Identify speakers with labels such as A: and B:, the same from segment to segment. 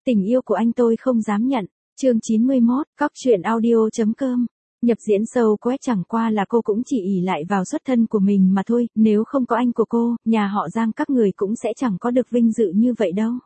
A: Tình yêu của anh tôi không dám nhận. Chương 91, cóc.audio.com. Nhập diễn sâu quét chẳng qua là cô cũng chỉ ỷ lại vào xuất thân của mình mà thôi, nếu không có anh của cô, nhà họ Giang các người cũng sẽ chẳng có được vinh dự như vậy đâu.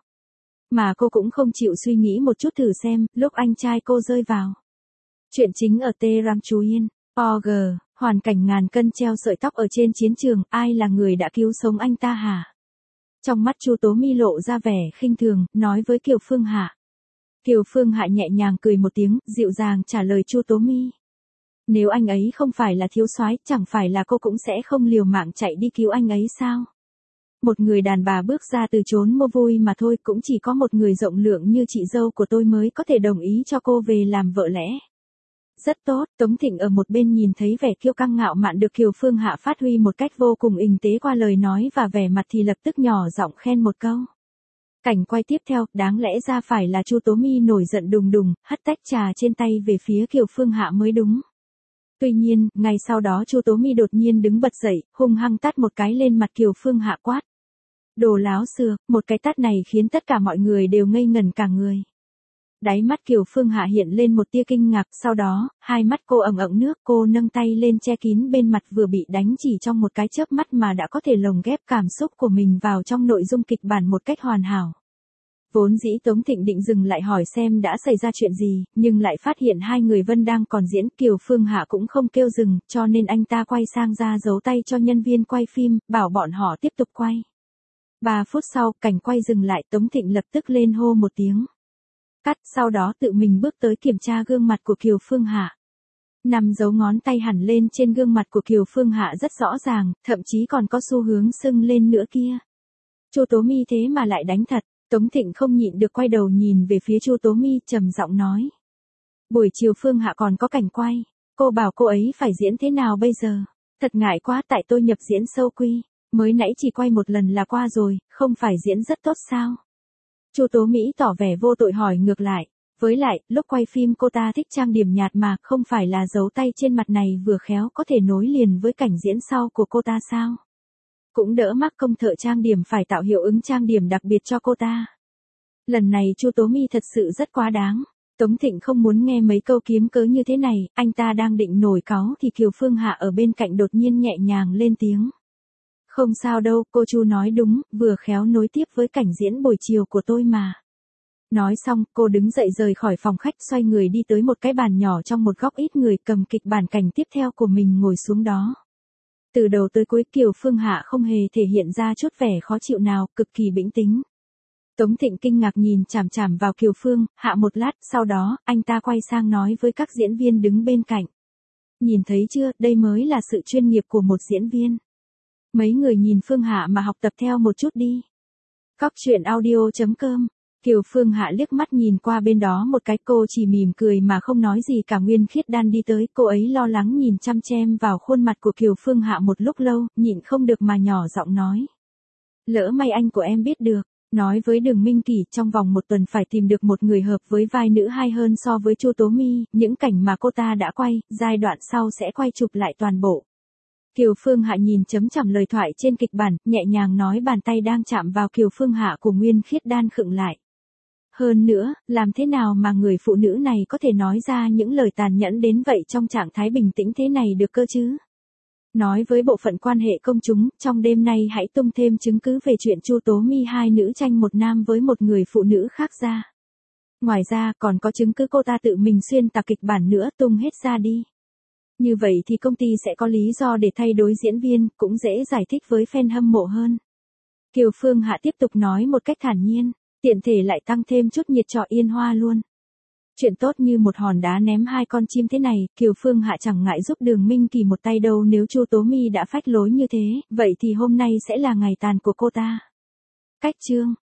A: Mà cô cũng không chịu suy nghĩ một chút thử xem, lúc anh trai cô rơi vào. Chuyện chính ở Tehran Chú Yên, OG, hoàn cảnh ngàn cân treo sợi tóc ở trên chiến trường, ai là người đã cứu sống anh ta hả? Trong mắt Chu Tố My lộ ra vẻ khinh thường, nói với Kiều Phương Hạ. Kiều Phương Hạ nhẹ nhàng cười một tiếng, dịu dàng trả lời Chu Tố My. Nếu anh ấy không phải là thiếu soái, chẳng phải là cô cũng sẽ không liều mạng chạy đi cứu anh ấy sao? Một người đàn bà bước ra từ chốn mua vui mà thôi, cũng chỉ có một người rộng lượng như chị dâu của tôi mới có thể đồng ý cho cô về làm vợ lẽ. Rất tốt, Tống Thịnh ở một bên nhìn thấy vẻ kiêu căng ngạo mạn được Kiều Phương Hạ phát huy một cách vô cùng ình tế qua lời nói và vẻ mặt thì lập tức nhỏ giọng khen một câu. Cảnh quay tiếp theo, đáng lẽ ra phải là Chu Tố My nổi giận đùng đùng, hất tách trà trên tay về phía Kiều Phương Hạ mới đúng. Tuy nhiên, ngay sau đó Chu Tố My đột nhiên đứng bật dậy, hung hăng tát một cái lên mặt Kiều Phương Hạ quát. Đồ láo xưa, một cái tát này khiến tất cả mọi người đều ngây ngẩn cả người. Đáy mắt Kiều Phương Hạ hiện lên một tia kinh ngạc, sau đó, hai mắt cô ẩn ẩn nước, cô nâng tay lên che kín bên mặt vừa bị đánh chỉ trong một cái chớp mắt mà đã có thể lồng ghép cảm xúc của mình vào trong nội dung kịch bản một cách hoàn hảo. Vốn dĩ Tống Thịnh định dừng lại hỏi xem đã xảy ra chuyện gì, nhưng lại phát hiện hai người Vân đang còn diễn, Kiều Phương Hạ cũng không kêu dừng, cho nên anh ta quay sang ra giấu tay cho nhân viên quay phim, bảo bọn họ tiếp tục quay. 3 phút sau, cảnh quay dừng lại, Tống Thịnh lập tức lên hô một tiếng. Cắt, sau đó tự mình bước tới kiểm tra gương mặt của Kiều Phương Hạ. 5 dấu ngón tay hẳn lên trên gương mặt của Kiều Phương Hạ rất rõ ràng, thậm chí còn có xu hướng sưng lên nữa kia. Chu Tố My thế mà lại đánh thật. Tống Thịnh không nhịn được quay đầu nhìn về phía Chu Tố My, trầm giọng nói. Buổi chiều Phương Hạ còn có cảnh quay, cô bảo cô ấy phải diễn thế nào bây giờ? Thật ngại quá, tại tôi nhập diễn sâu quy, mới nãy chỉ quay một lần là qua rồi, không phải diễn rất tốt sao? Chu Tố Mỹ tỏ vẻ vô tội hỏi ngược lại, với lại, lúc quay phim cô ta thích trang điểm nhạt mà, không phải là dấu tay trên mặt này vừa khéo có thể nối liền với cảnh diễn sau của cô ta sao? Cũng đỡ mắc công thợ trang điểm phải tạo hiệu ứng trang điểm đặc biệt cho cô ta. Lần này Chu Tố My thật sự rất quá đáng. Tống Thịnh không muốn nghe mấy câu kiếm cớ như thế này, anh ta đang định nổi cáu thì Kiều Phương Hạ ở bên cạnh đột nhiên nhẹ nhàng lên tiếng. Không sao đâu, cô Chu nói đúng, vừa khéo nối tiếp với cảnh diễn buổi chiều của tôi mà. Nói xong, cô đứng dậy rời khỏi phòng khách, xoay người đi tới một cái bàn nhỏ trong một góc ít người, cầm kịch bản cảnh tiếp theo của mình ngồi xuống đó. Từ đầu tới cuối Kiều Phương Hạ không hề thể hiện ra chút vẻ khó chịu nào, cực kỳ bình tĩnh. Tống Thịnh kinh ngạc nhìn chằm chằm vào Kiều Phương Hạ một lát, sau đó, anh ta quay sang nói với các diễn viên đứng bên cạnh. Nhìn thấy chưa, đây mới là sự chuyên nghiệp của một diễn viên. Mấy người nhìn Phương Hạ mà học tập theo một chút đi. Cóc.audio.com. Kiều Phương Hạ liếc mắt nhìn qua bên đó một cái, cô chỉ mỉm cười mà không nói gì cả. Nguyên Khiết Đan đi tới, cô ấy lo lắng nhìn chăm chăm vào khuôn mặt của Kiều Phương Hạ một lúc lâu, nhịn không được mà nhỏ giọng nói. Lỡ may anh của em biết được, nói với Đường Minh Kỷ trong vòng 1 tuần phải tìm được một người hợp với vai nữ hay hơn so với Chu Tố My, những cảnh mà cô ta đã quay, giai đoạn sau sẽ quay chụp lại toàn bộ. Kiều Phương Hạ nhìn chấm chằm lời thoại trên kịch bản, nhẹ nhàng nói, bàn tay đang chạm vào Kiều Phương Hạ của Nguyên Khiết Đan khựng lại. Hơn nữa, làm thế nào mà người phụ nữ này có thể nói ra những lời tàn nhẫn đến vậy trong trạng thái bình tĩnh thế này được cơ chứ? Nói với bộ phận quan hệ công chúng, trong đêm nay hãy tung thêm chứng cứ về chuyện Chu Tố My hai nữ tranh một nam với một người phụ nữ khác ra. Ngoài ra, còn có chứng cứ cô ta tự mình xuyên tạc kịch bản nữa, tung hết ra đi. Như vậy thì công ty sẽ có lý do để thay đổi diễn viên, cũng dễ giải thích với fan hâm mộ hơn. Kiều Phương Hạ tiếp tục nói một cách thản nhiên, tiện thể lại tăng thêm chút nhiệt cho Yên Hoa luôn. Chuyện tốt như một hòn đá ném 2 con chim thế này, Kiều Phương Hạ chẳng ngại giúp Đường Minh Kỳ một tay đâu. Nếu Chu Tố My đã phách lối như thế, vậy thì hôm nay sẽ là ngày tàn của cô ta. Cách chương